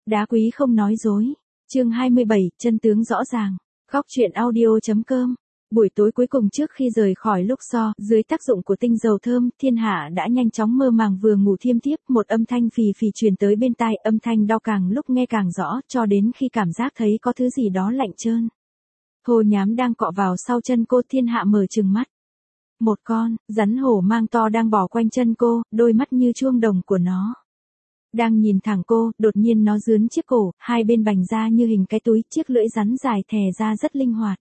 Đá quý không nói dối. Chương 27, chân tướng rõ ràng. Góc truyện audio.com. Buổi tối cuối cùng trước khi rời khỏi Luxor, dưới tác dụng của tinh dầu thơm, Thiên Hạ đã nhanh chóng mơ màng vừa ngủ thiêm thiếp, một âm thanh phì phì truyền tới bên tai, âm thanh đau càng lúc nghe càng rõ, cho đến khi cảm giác thấy có thứ gì đó lạnh trơn. Thô nhám đang cọ vào sau chân cô. Thiên Hạ mở trừng mắt. Một con rắn hổ mang to đang bò quanh chân cô, đôi mắt như chuông đồng của nó đang nhìn thẳng cô. Đột nhiên nó dướn chiếc cổ, hai bên bành ra như hình cái túi, chiếc lưỡi rắn dài thè ra rất linh hoạt.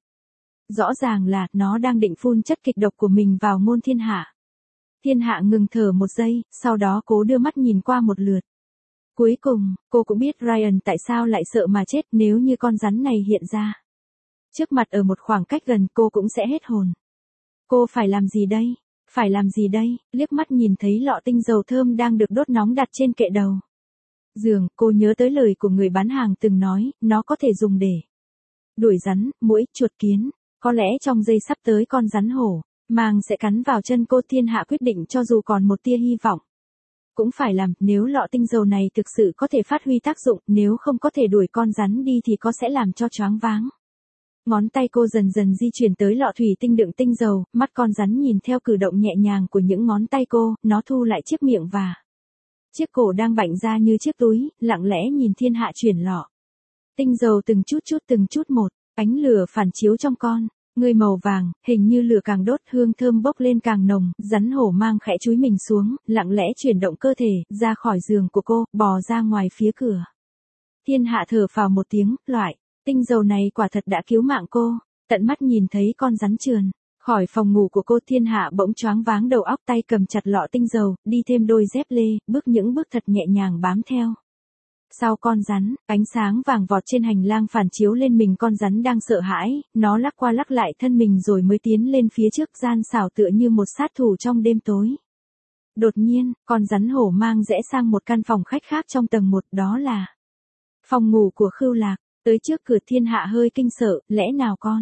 Rõ ràng là nó đang định phun chất kịch độc của mình vào môn Thiên Hạ. Thiên Hạ ngừng thở một giây, sau đó cố đưa mắt nhìn qua một lượt. Cuối cùng, cô cũng biết Ryan tại sao lại sợ mà chết. Nếu như con rắn này hiện ra trước mặt ở một khoảng cách gần, cô cũng sẽ hết hồn. Cô phải làm gì đây? Phải làm gì đây? Liếc mắt nhìn thấy lọ tinh dầu thơm đang được đốt nóng đặt trên kệ đầu giường, cô nhớ tới lời của người bán hàng từng nói, nó có thể dùng để đuổi rắn, muỗi, chuột kiến. Có lẽ trong giây sắp tới con rắn hổ mang sẽ cắn vào chân cô. Thiên Hạ quyết định cho dù còn một tia hy vọng cũng phải làm. Nếu lọ tinh dầu này thực sự có thể phát huy tác dụng, nếu không có thể đuổi con rắn đi thì có sẽ làm cho choáng váng. Ngón tay cô dần dần di chuyển tới lọ thủy tinh đựng tinh dầu, mắt con rắn nhìn theo cử động nhẹ nhàng của những ngón tay cô, nó thu lại chiếc miệng và chiếc cổ đang bạnh ra như chiếc túi, lặng lẽ nhìn Thiên Hạ chuyển lọ tinh dầu từng chút một. Ánh lửa phản chiếu trong con người màu vàng, hình như lửa càng đốt, hương thơm bốc lên càng nồng. Rắn hổ mang khẽ chúi mình xuống, lặng lẽ chuyển động cơ thể ra khỏi giường của cô, bò ra ngoài phía cửa. Thiên Hạ thở phào một tiếng, loại tinh dầu này quả thật đã cứu mạng cô. Tận mắt nhìn thấy con rắn trườn khỏi phòng ngủ của cô, Thiên Hạ bỗng choáng váng đầu óc, tay cầm chặt lọ tinh dầu, đi thêm đôi dép lê, bước những bước thật nhẹ nhàng bám theo sau con rắn. Ánh sáng vàng vọt trên hành lang phản chiếu lên mình con rắn đang sợ hãi, nó lắc qua lắc lại thân mình rồi mới tiến lên phía trước, gian xảo tựa như một sát thủ trong đêm tối. Đột nhiên, con rắn hổ mang rẽ sang một căn phòng khách khác trong tầng 1, đó là phòng ngủ của Khưu Lạc. Tới trước cửa, Thiên Hạ hơi kinh sợ, lẽ nào con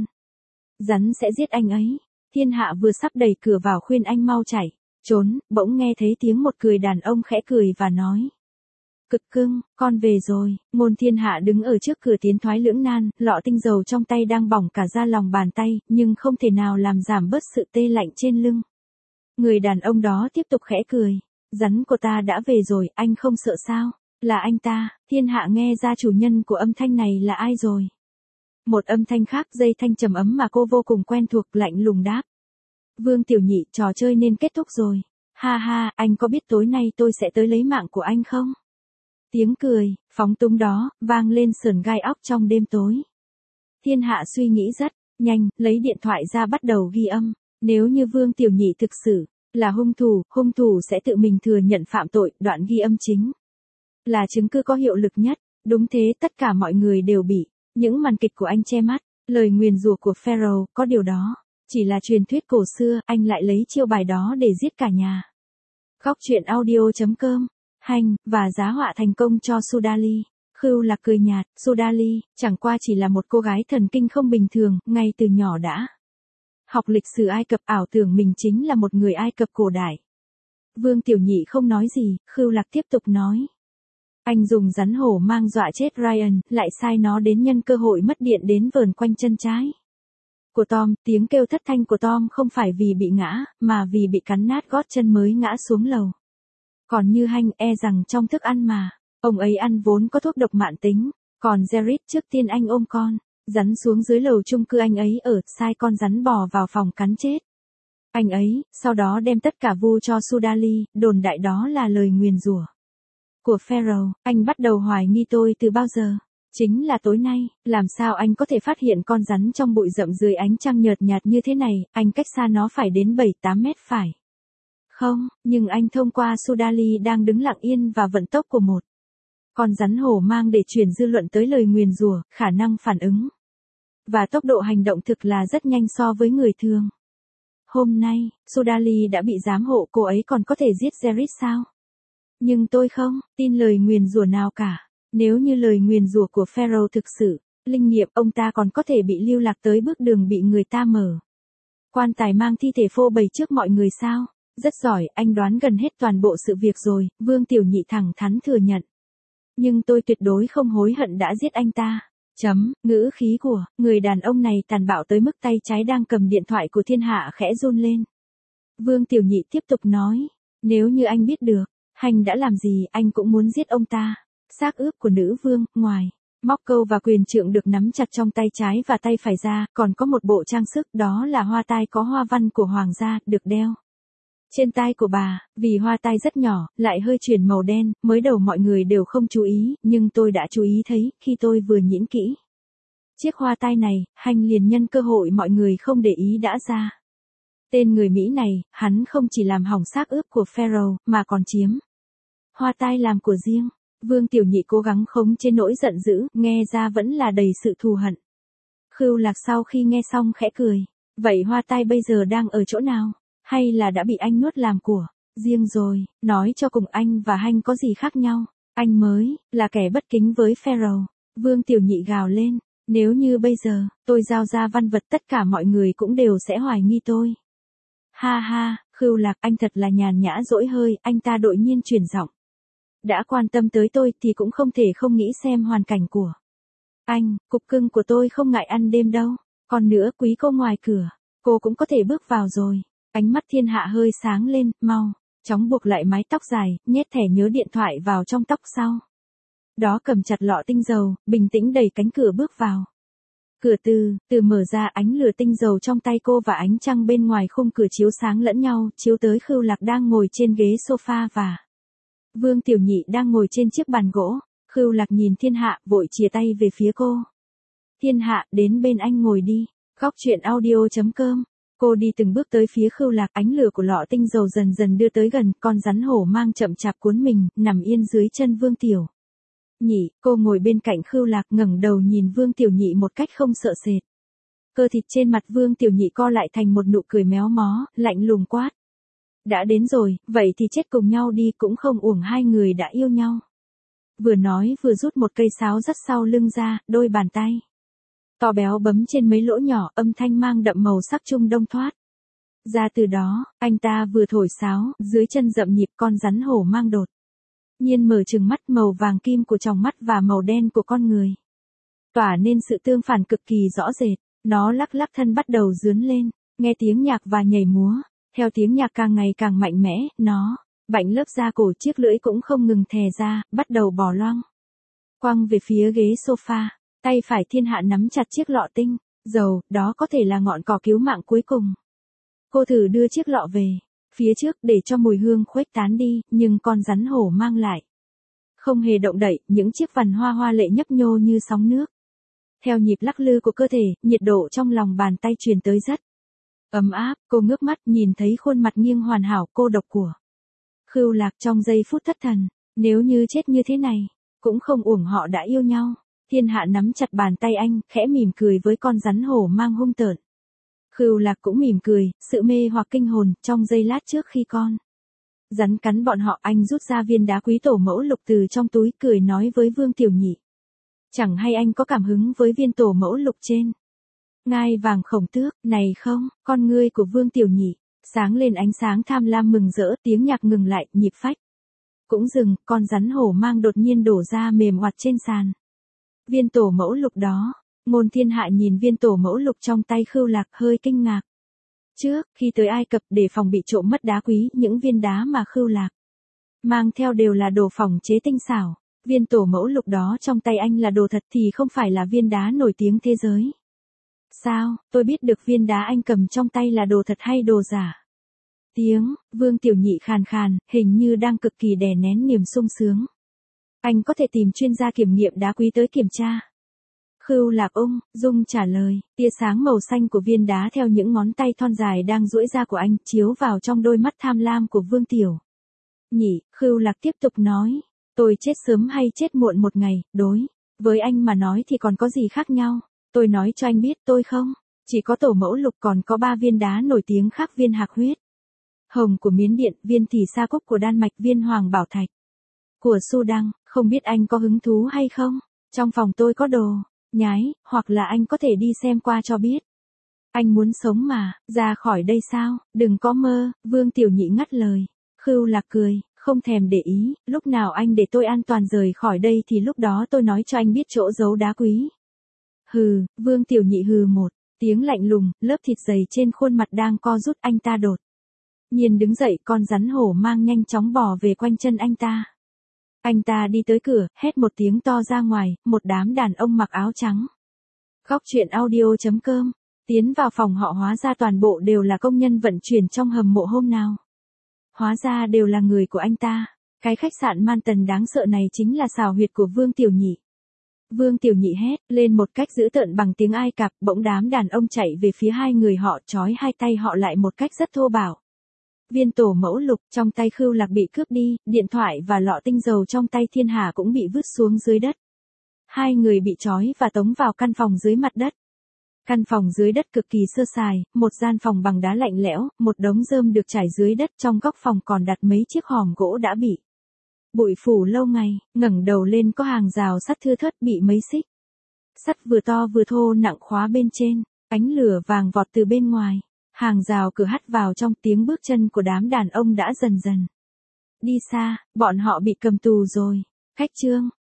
rắn sẽ giết anh ấy? Thiên Hạ vừa sắp đẩy cửa vào khuyên anh mau chạy trốn, bỗng nghe thấy tiếng một người đàn ông khẽ cười và nói: Cực cưng, con về rồi. Ngôn Thiên Hạ đứng ở trước cửa tiến thoái lưỡng nan, lọ tinh dầu trong tay đang bỏng cả da lòng bàn tay, nhưng không thể nào làm giảm bớt sự tê lạnh trên lưng. Người đàn ông đó tiếp tục khẽ cười: Rắn của ta đã về rồi, anh không sợ sao? Là anh ta. Thiên Hạ nghe ra chủ nhân của âm thanh này là ai rồi. Một âm thanh khác, dây thanh trầm ấm mà cô vô cùng quen thuộc, lạnh lùng đáp: Vương Tiểu Nhị, trò chơi nên kết thúc rồi. Ha ha, anh có biết tối nay tôi sẽ tới lấy mạng của anh không? Tiếng cười phóng túng đó vang lên sởn gai óc trong đêm tối. Thiên Hạ suy nghĩ rất nhanh, lấy điện thoại ra bắt đầu ghi âm. Nếu như Vương Tiểu Nhị thực sự là hung thủ sẽ tự mình thừa nhận phạm tội. Đoạn ghi âm chính là chứng cứ có hiệu lực nhất. Đúng thế, tất cả mọi người đều bị những màn kịch của anh che mắt. Lời nguyền rủa của Pharaoh, có điều đó chỉ là truyền thuyết cổ xưa, anh lại lấy chiêu bài đó để giết cả nhà. Góc truyện audio.com. Hành, và giá họa thành công cho Sudali. Khưu Lạc cười nhạt, Sudali chẳng qua chỉ là một cô gái thần kinh không bình thường, ngay từ nhỏ đã học lịch sử Ai Cập, ảo tưởng mình chính là một người Ai Cập cổ đại. Vương Tiểu Nhị không nói gì, Khưu Lạc tiếp tục nói: Anh dùng rắn hổ mang dọa chết Ryan, lại sai nó đến nhân cơ hội mất điện đến vờn quanh chân trái của Tom. Tiếng kêu thất thanh của Tom không phải vì bị ngã, mà vì bị cắn nát gót chân mới ngã xuống lầu. Còn như Hanh, e rằng trong thức ăn mà ông ấy ăn vốn có thuốc độc mãn tính. Còn Jared, trước tiên anh ôm con rắn xuống dưới lầu chung cư anh ấy ở, sai con rắn bò vào phòng cắn chết anh ấy, sau đó đem tất cả vu cho Sudali, đồn đại đó là lời nguyền rủa của Pharaoh. Anh bắt đầu hoài nghi tôi từ bao giờ? Chính là tối nay. Làm sao anh có thể phát hiện con rắn trong bụi rậm dưới ánh trăng nhợt nhạt như thế này? Anh cách xa nó phải đến 7-8 mét phải không? Nhưng anh thông qua Sudali đang đứng lặng yên và vận tốc của một con rắn hổ mang để chuyển dư luận tới lời nguyền rủa, khả năng phản ứng và tốc độ hành động thực là rất nhanh so với người thường. Hôm nay, Sudali đã bị giám hộ, cô ấy còn có thể giết Jared sao? Nhưng tôi không tin lời nguyền rủa nào cả. Nếu như lời nguyền rủa của Pharaoh thực sự linh nghiệm, ông ta còn có thể bị lưu lạc tới bước đường bị người ta mở quan tài mang thi thể phô bày trước mọi người sao? Rất giỏi, anh đoán gần hết toàn bộ sự việc rồi, Vương Tiểu Nhị thẳng thắn thừa nhận. Nhưng tôi tuyệt đối không hối hận đã giết anh ta. Ngữ khí của người đàn ông này tàn bạo tới mức tay trái đang cầm điện thoại của Thiên Hạ khẽ run lên. Vương Tiểu Nhị tiếp tục nói, nếu như anh biết được, Hành đã làm gì anh cũng muốn giết ông ta. Xác ướp của nữ vương, ngoài móc câu và quyền trượng được nắm chặt trong tay trái và tay phải ra, còn có một bộ trang sức, đó là hoa tai có hoa văn của hoàng gia, được đeo trên tai của bà. Vì hoa tai rất nhỏ, lại hơi chuyển màu đen, mới đầu mọi người đều không chú ý, nhưng tôi đã chú ý thấy, khi tôi vừa nhĩn kỹ chiếc hoa tai này, Hành liền nhân cơ hội mọi người không để ý đã ra. Tên người Mỹ này, hắn không chỉ làm hỏng xác ướp của Pharaoh, mà còn chiếm hoa tai làm của riêng. Vương Tiểu Nhị cố gắng khống chế nỗi giận dữ, nghe ra vẫn là đầy sự thù hận. Khưu Lạc sau khi nghe xong khẽ cười. Vậy hoa tai bây giờ đang ở chỗ nào? Hay là đã bị anh nuốt làm của riêng rồi? Nói cho cùng anh và Hành có gì khác nhau? Anh mới là kẻ bất kính với Pharaoh. Vương Tiểu Nhị gào lên. Nếu như bây giờ, tôi giao ra văn vật, tất cả mọi người cũng đều sẽ hoài nghi tôi. Ha ha, Khưu Lạc, anh thật là nhàn nhã dỗi hơi, anh ta đột nhiên chuyển giọng. Đã quan tâm tới tôi thì cũng không thể không nghĩ xem hoàn cảnh của anh. Cục cưng của tôi không ngại ăn đêm đâu. Còn nữa, quý cô ngoài cửa, cô cũng có thể bước vào rồi. Ánh mắt Thiên Hạ hơi sáng lên, mau chóng buộc lại mái tóc dài, nhét thẻ nhớ điện thoại vào trong tóc sau đó cầm chặt lọ tinh dầu, bình tĩnh đẩy cánh cửa bước vào. Cửa từ mở ra, ánh lửa tinh dầu trong tay cô và ánh trăng bên ngoài khung cửa chiếu sáng lẫn nhau, chiếu tới Khưu Lạc đang ngồi trên ghế sofa và Vương Tiểu Nhị đang ngồi trên chiếc bàn gỗ. Khưu Lạc nhìn Thiên Hạ, vội chìa tay về phía cô. Thiên Hạ, đến bên anh ngồi đi. Góc truyện audio.com. Cô đi từng bước tới phía Khưu Lạc, ánh lửa của lọ tinh dầu dần dần đưa tới gần, con rắn hổ mang chậm chạp cuốn mình, nằm yên dưới chân Vương Tiểu Nhị. Cô ngồi bên cạnh Khưu Lạc, ngẩng đầu nhìn Vương Tiểu Nhị một cách không sợ sệt. Cơ thịt trên mặt Vương Tiểu Nhị co lại thành một nụ cười méo mó, lạnh lùng quát. Đã đến rồi, vậy thì chết cùng nhau đi, cũng không uổng hai người đã yêu nhau. Vừa nói vừa rút một cây sáo dắt sau lưng ra, đôi bàn tay to béo bấm trên mấy lỗ nhỏ, âm thanh mang đậm màu sắc Trung Đông thoát ra từ đó. Anh ta vừa thổi sáo, dưới chân rậm nhịp, con rắn hổ mang đột nhiên mở trừng mắt, màu vàng kim của tròng mắt và màu đen của con người tỏa nên sự tương phản cực kỳ rõ rệt. Nó lắc lắc thân bắt đầu rướn lên, nghe tiếng nhạc và nhảy múa. Theo tiếng nhạc càng ngày càng mạnh mẽ, nó bạnh lớp da cổ, chiếc lưỡi cũng không ngừng thè ra, bắt đầu bò loang quăng về phía ghế sofa. Tay phải Thiên Hạ nắm chặt chiếc lọ tinh dầu, đó có thể là ngọn cỏ cứu mạng cuối cùng. Cô thử đưa chiếc lọ về phía trước để cho mùi hương khuếch tán đi, nhưng con rắn hổ mang lại không hề động đậy, những chiếc vằn hoa hoa lệ nhấp nhô như sóng nước. Theo nhịp lắc lư của cơ thể, nhiệt độ trong lòng bàn tay truyền tới rất ấm áp. Cô ngước mắt nhìn thấy khuôn mặt nghiêng hoàn hảo cô độc của Khưu Lạc, trong giây phút thất thần. Nếu như chết như thế này, cũng không uổng họ đã yêu nhau. Thiên Hạ nắm chặt bàn tay anh, khẽ mỉm cười với con rắn hổ mang hung tợn. Khưu Lạc cũng mỉm cười, sự mê hoặc kinh hồn. Trong giây lát trước khi con rắn cắn bọn họ, anh rút ra viên đá quý tổ mẫu lục từ trong túi, cười nói với Vương Tiểu Nhị. Chẳng hay anh có cảm hứng với viên tổ mẫu lục trên ngai vàng Khổng Tước này không? Con ngươi của Vương Tiểu Nhị sáng lên ánh sáng tham lam mừng rỡ, tiếng nhạc ngừng lại, nhịp phách cũng dừng, con rắn hổ mang đột nhiên đổ ra mềm oặt trên sàn. Viên tổ mẫu lục đó. Ngôn Thiên Hạ nhìn viên tổ mẫu lục trong tay Khưu Lạc, hơi kinh ngạc. Trước khi tới Ai Cập để phòng bị trộm mất đá quý, những viên đá mà Khưu Lạc mang theo đều là đồ phòng chế tinh xảo. Viên tổ mẫu lục đó trong tay anh là đồ thật thì không phải là viên đá nổi tiếng thế giới. Sao, tôi biết được viên đá anh cầm trong tay là đồ thật hay đồ giả? Tiếng Vương Tiểu Nhị khàn khàn, hình như đang cực kỳ đè nén niềm sung sướng. Anh có thể tìm chuyên gia kiểm nghiệm đá quý tới kiểm tra. Khưu Lạc ung dung trả lời, tia sáng màu xanh của viên đá theo những ngón tay thon dài đang duỗi ra của anh, chiếu vào trong đôi mắt tham lam của Vương Tiểu Nhị. Khưu Lạc tiếp tục nói, tôi chết sớm hay chết muộn một ngày, đối với anh mà nói thì còn có gì khác nhau. Tôi nói cho anh biết, tôi không chỉ có tổ mẫu lục, còn có 3 viên đá nổi tiếng khác: viên hạc huyết hồng của Miến Điện, viên thì sa cúc của Đan Mạch, viên hoàng bảo thạch của Sudan. Không biết anh có hứng thú hay không? Trong phòng tôi có đồ nhái, hoặc là anh có thể đi xem qua cho biết. Anh muốn sống mà, ra khỏi đây sao? Đừng có mơ. Vương Tiểu Nhị ngắt lời. Khưu Lạc cười, không thèm để ý, lúc nào anh để tôi an toàn rời khỏi đây thì lúc đó tôi nói cho anh biết chỗ giấu đá quý. Hừ, Vương Tiểu Nhị hừ một tiếng lạnh lùng, lớp thịt dày trên khuôn mặt đang co rút anh ta đột nhiên đứng dậy, con rắn hổ mang nhanh chóng bò về quanh chân anh ta. Anh ta đi tới cửa, hét một tiếng to ra ngoài, một đám đàn ông mặc áo trắng. Góc truyện audio.com. Tiến vào phòng họ hóa ra toàn bộ đều là công nhân vận chuyển trong hầm mộ hôm nào. Hóa ra đều là người của anh ta. Cái khách sạn man tần đáng sợ này chính là xào huyệt của Vương Tiểu Nhị. Vương Tiểu Nhị hét lên một cách dữ tợn bằng tiếng Ai Cập, bỗng đám đàn ông chạy về phía hai người họ, trói hai tay họ lại một cách rất thô bạo. Viên tổ mẫu lục trong tay Khưu Lạc bị cướp đi, điện thoại và lọ tinh dầu trong tay Thiên Hà cũng bị vứt xuống dưới đất. Hai người bị trói và tống vào căn phòng dưới mặt đất. Căn phòng dưới đất cực kỳ sơ sài, một gian phòng bằng đá lạnh lẽo, một đống rơm được trải dưới đất, trong góc phòng còn đặt mấy chiếc hòm gỗ đã bị bụi phủ lâu ngày, ngẩng đầu lên có hàng rào sắt thưa thớt bị mấy xích sắt vừa to vừa thô nặng khóa bên trên, ánh lửa vàng vọt từ bên ngoài. Hàng rào cửa hắt vào trong, tiếng bước chân của đám đàn ông đã dần dần đi xa, bọn họ bị cầm tù rồi. Khách Trương,